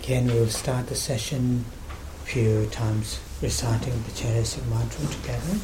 Again, we will start the session a few times reciting the Chairasic mantra together.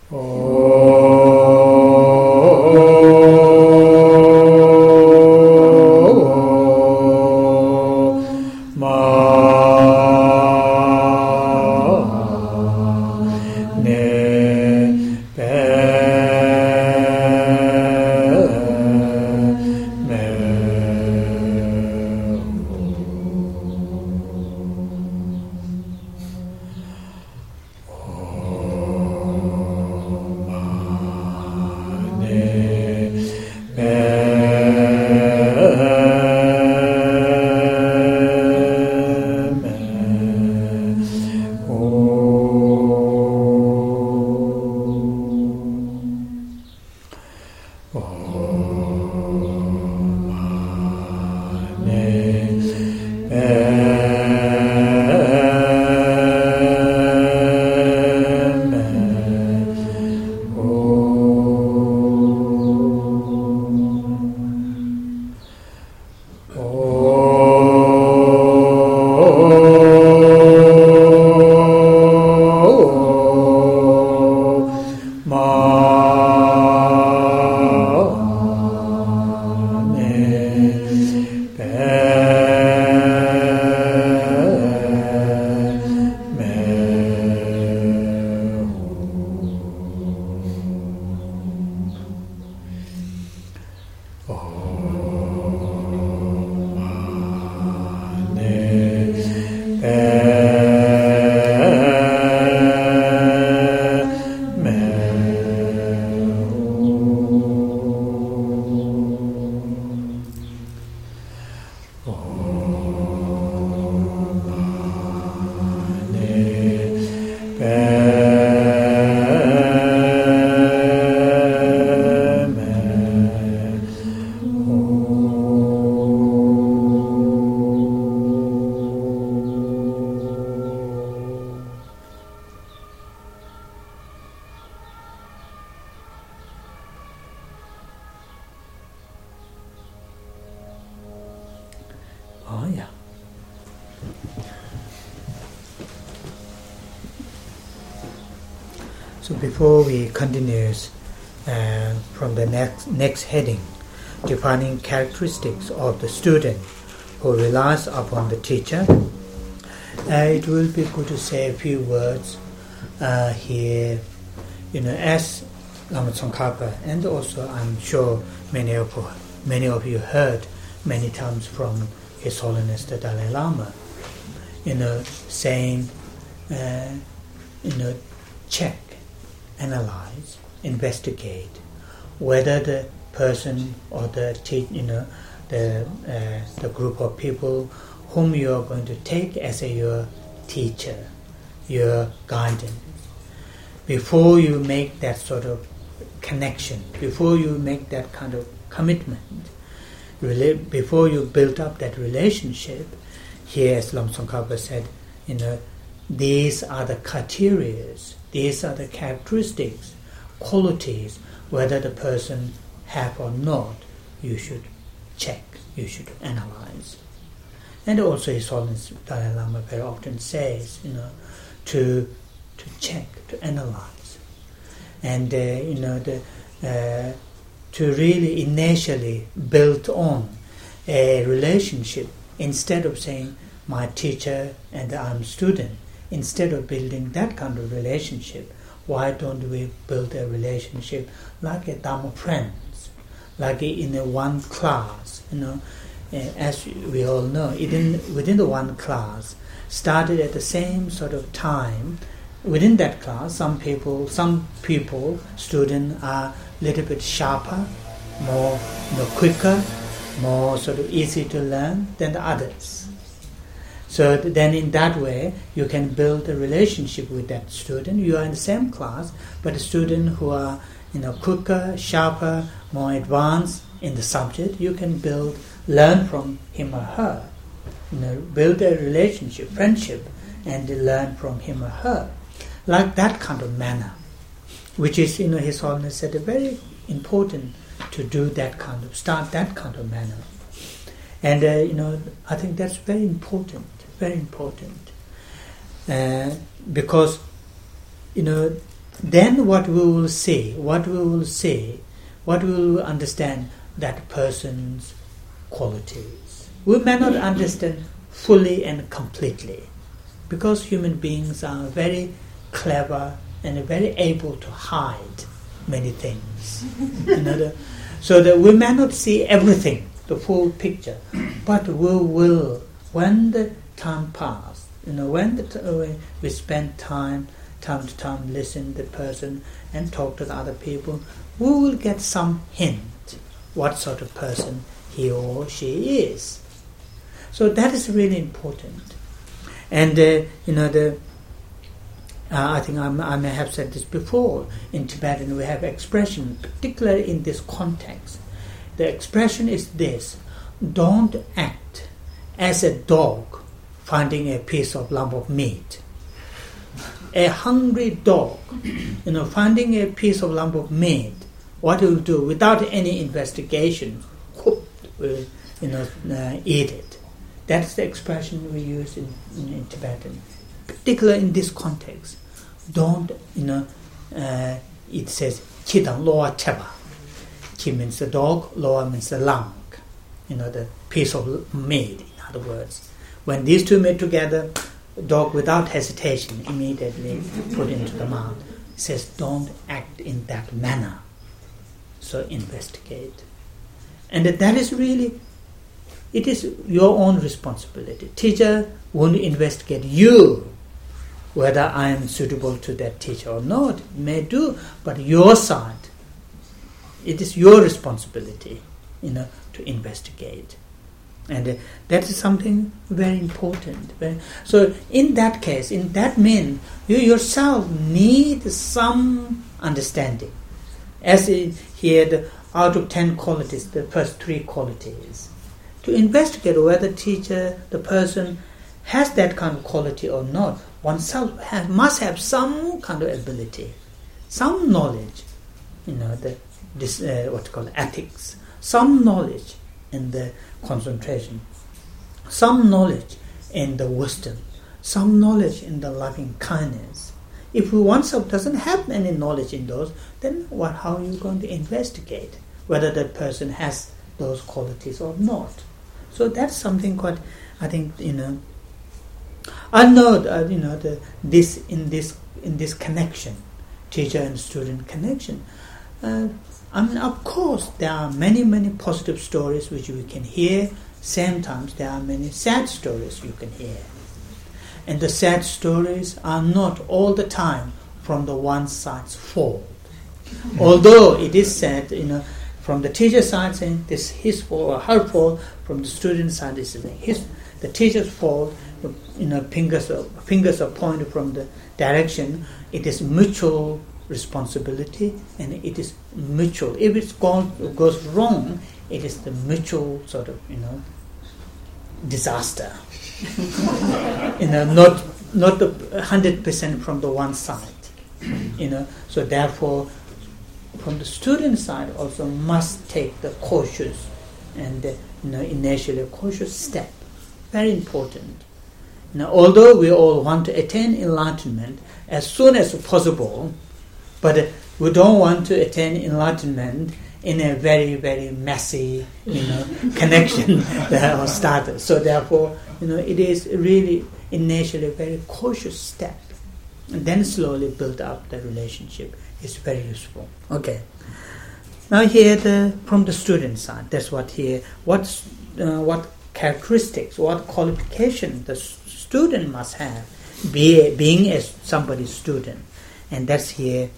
So before we continue from the next heading, defining characteristics of the student who relies upon the teacher, it will be good to say a few words here. As Lama Tsongkhapa, and also I'm sure many of you heard many times from His Holiness the Dalai Lama, saying, check, analyze, investigate whether the person or the group of people whom you are going to take as your teacher, your guidance. Before you make that sort of connection, before you make that kind of commitment, before you build up that relationship, here as Lama Tsongkhapa said, these are the criteria, these are the characteristics, qualities, whether the person have or not, you should check, you should analyze. And also His Holiness Dalai Lama very often says, to check, to analyze, and to really initially build on a relationship instead of saying my teacher and I'm student. Instead of building that kind of relationship, why don't we build a relationship like a Dharma friends, like in a one class? As we all know, within the one class, started at the same sort of time. Within that class, some people, students are a little bit sharper, more quicker, more sort of easy to learn than the others. So then in that way, you can build a relationship with that student. You are in the same class, but a student who are quicker, sharper, more advanced in the subject, you can learn from him or her. Build a relationship, friendship, and learn from him or her. Like that kind of manner, which is, His Holiness said, very important to do start that kind of manner. And, I think that's very important, because, then what we will see, what we will understand that person's qualities. We may not understand fully and completely, because human beings are very clever and very able to hide many things. So that we may not see everything, the full picture, but we will, when the time passes, when we spend time to time, listen to the person and talk to the other people, we will get some hint what sort of person he or she is. So that is really important. And I think I may have said this before. In Tibetan, we have expression, particularly in this context. The expression is this: don't act as a dog finding a piece of lump of meat. A hungry dog, finding a piece of lump of meat, what it will do without any investigation, will eat it. That's the expression we use in Tibetan, particularly in this context. Don't, it says, Chidang loa cheba. Chi means the dog, loa means the lung, the piece of meat, in other words. When these two meet together, the dog without hesitation immediately put into the mouth. It says, don't act in that manner. So investigate. And that is really, it is your own responsibility. Teacher won't investigate you, whether I am suitable to that teacher or not. May do, but your side, it is your responsibility, to investigate. And that is something very important. So in that case, in that mean, you yourself need some understanding. As here, out of 10 qualities, the first 3 qualities. To investigate whether teacher, the person, has that kind of quality or not, oneself must have some kind of ability, some knowledge, ethics, some knowledge in the concentration, some knowledge in the wisdom, some knowledge in the loving kindness. If oneself doesn't have any knowledge in those, then how are you going to investigate whether that person has those qualities or not? So that's something quite, I think, I know this in this connection, teacher and student connection. Of course, there are many positive stories which we can hear. Same times, there are many sad stories you can hear. And the sad stories are not all the time from the one side's fault. Although it is said, from the teacher side saying this is his fault or her fault, from the student side this is the teacher's fault. Fingers are pointed from the direction. It is mutual responsibility, and it is mutual. If it goes wrong, it is the mutual sort of disaster. Not the 100% from the one side. So therefore, from the student side also must take the cautious and initially cautious step. Very important. Although we all want to attain enlightenment as soon as possible, but we don't want to attain enlightenment in a very, very messy, connection or status. So therefore, it is really initially a very cautious step, and then slowly build up the relationship. It's very useful. Okay. Now here, from the student side, that's what here. What characteristics, what qualification the student must have, being as somebody's student, and that's here.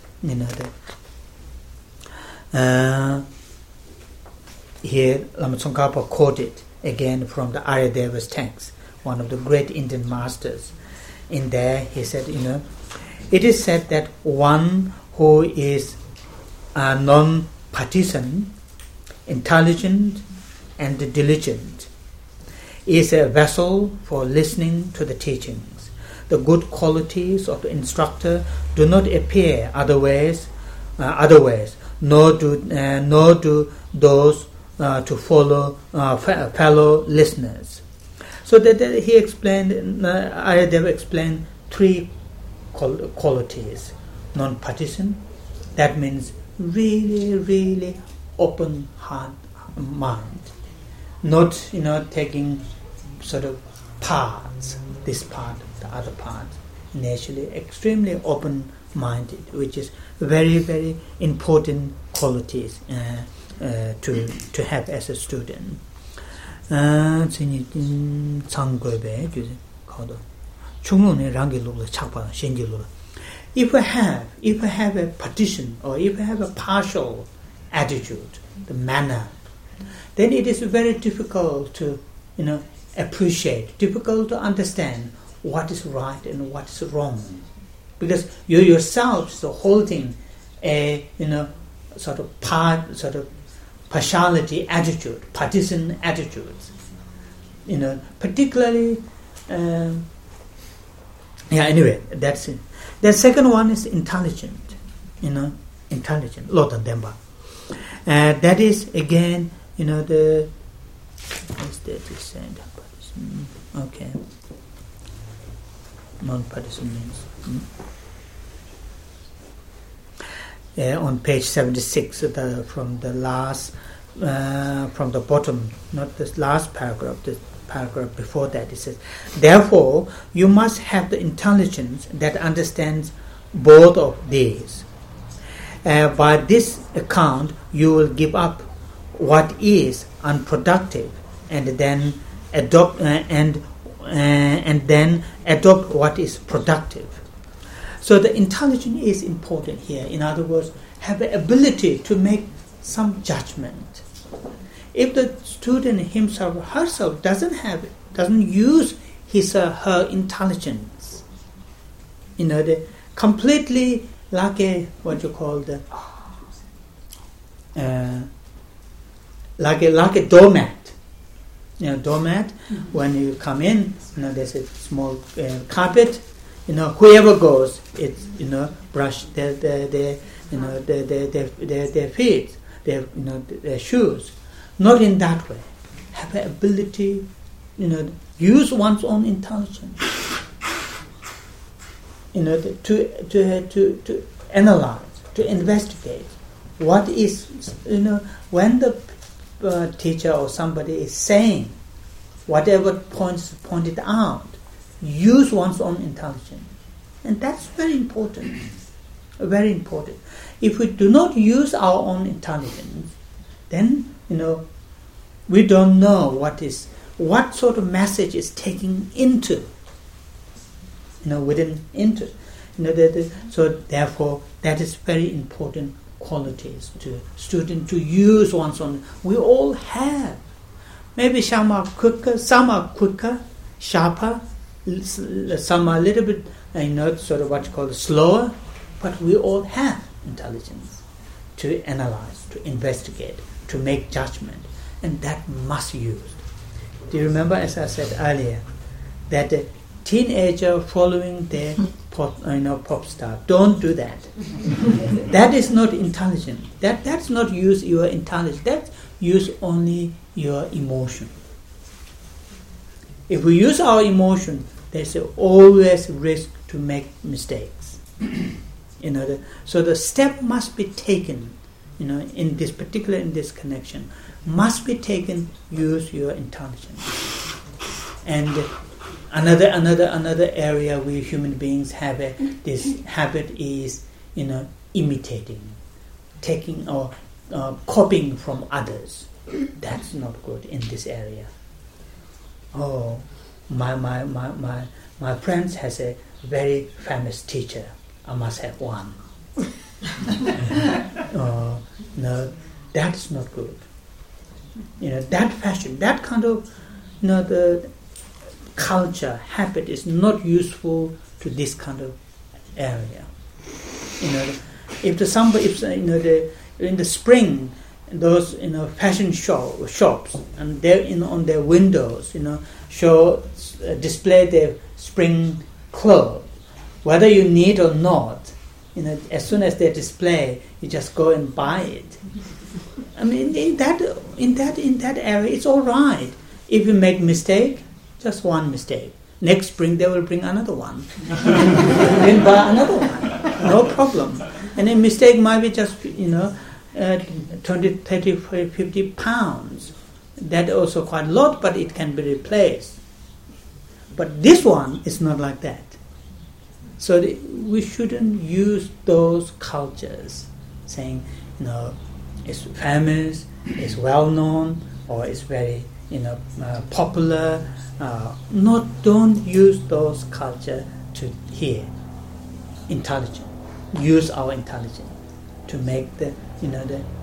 Here Lama Tsongkhapa quoted again from the Aryadeva's text, one of the great Indian masters. In there he said, it is said that one who is non-partisan, intelligent and diligent is a vessel for listening to the teachings. The good qualities of the instructor do not appear otherwise, nor do those to follow fellow listeners. So that he explained, Ayadeva explained 3 qualities. non-partisan. That means really, really open heart, mind, not taking sort of parts, this part, the other part. Initially, extremely open-minded, which is very, very important qualities to have as a student. If we have a partition, or if we have a partial attitude, the manner, then it is very difficult to appreciate, difficult to understand what is right and what is wrong, because you yourselves are holding a sort of partiality attitude, partisan attitudes, particularly. Anyway, that's it. The second one is intelligent, intelligent, Lotan Demba. That is again, the what's that is said? Okay. Non-partisan means. On page 76, from the bottom, not this last paragraph, the paragraph before that, it says, therefore, you must have the intelligence that understands both of these. By this account, you will give up what is unproductive, and then adopt what is productive. So the intelligence is important here. In other words, have the ability to make some judgment. If the student himself or herself doesn't use his or her intelligence, completely like a what you call like a doormat. Doormat. When you come in, there's a small carpet. Whoever goes, it's brush their feet, their shoes. Not in that way. Have the ability, use one's own intelligence. To analyze, to investigate what is, when the teacher or somebody is saying whatever points pointed out, use one's own intelligence. And that's very important. Very important. If we do not use our own intelligence, then we don't know what sort of message is taking into so therefore that is very important qualities to student to use one's own. We all have. Maybe some are quicker, sharper, some are a little bit sort of what you call slower, but we all have intelligence to analyze, to investigate, to make judgment, and that must be used. Do you remember, as I said earlier, that the teenager following their pop star, don't do that. That is not intelligent. That's not use your intelligence. That's use only your emotion. If we use our emotion, there's always risk to make mistakes. So the step must be taken. In this connection, must be taken. Use your intelligence. And another area we human beings have this habit is imitating, taking or copying from others. That's not good in this area. Oh, my friend has a very famous teacher. I must have one. No, that's not good. That fashion, that kind of the culture, habit is not useful to this kind of area. If in the spring, those fashion shops, and they're on their windows, display their spring clothes, whether you need or not. As soon as they display, you just go and buy it. I mean, in that area, it's all right. If you make mistake, just one mistake. Next spring they will bring another one, then buy another one. no problem. And a mistake might be just, 20, 30, 50 pounds. That also quite a lot, but it can be replaced. But this one is not like that. So we shouldn't use those cultures saying, it's famous, it's well known, or it's very, popular. Don't use those culture to hear intelligence. Use our intelligence to make the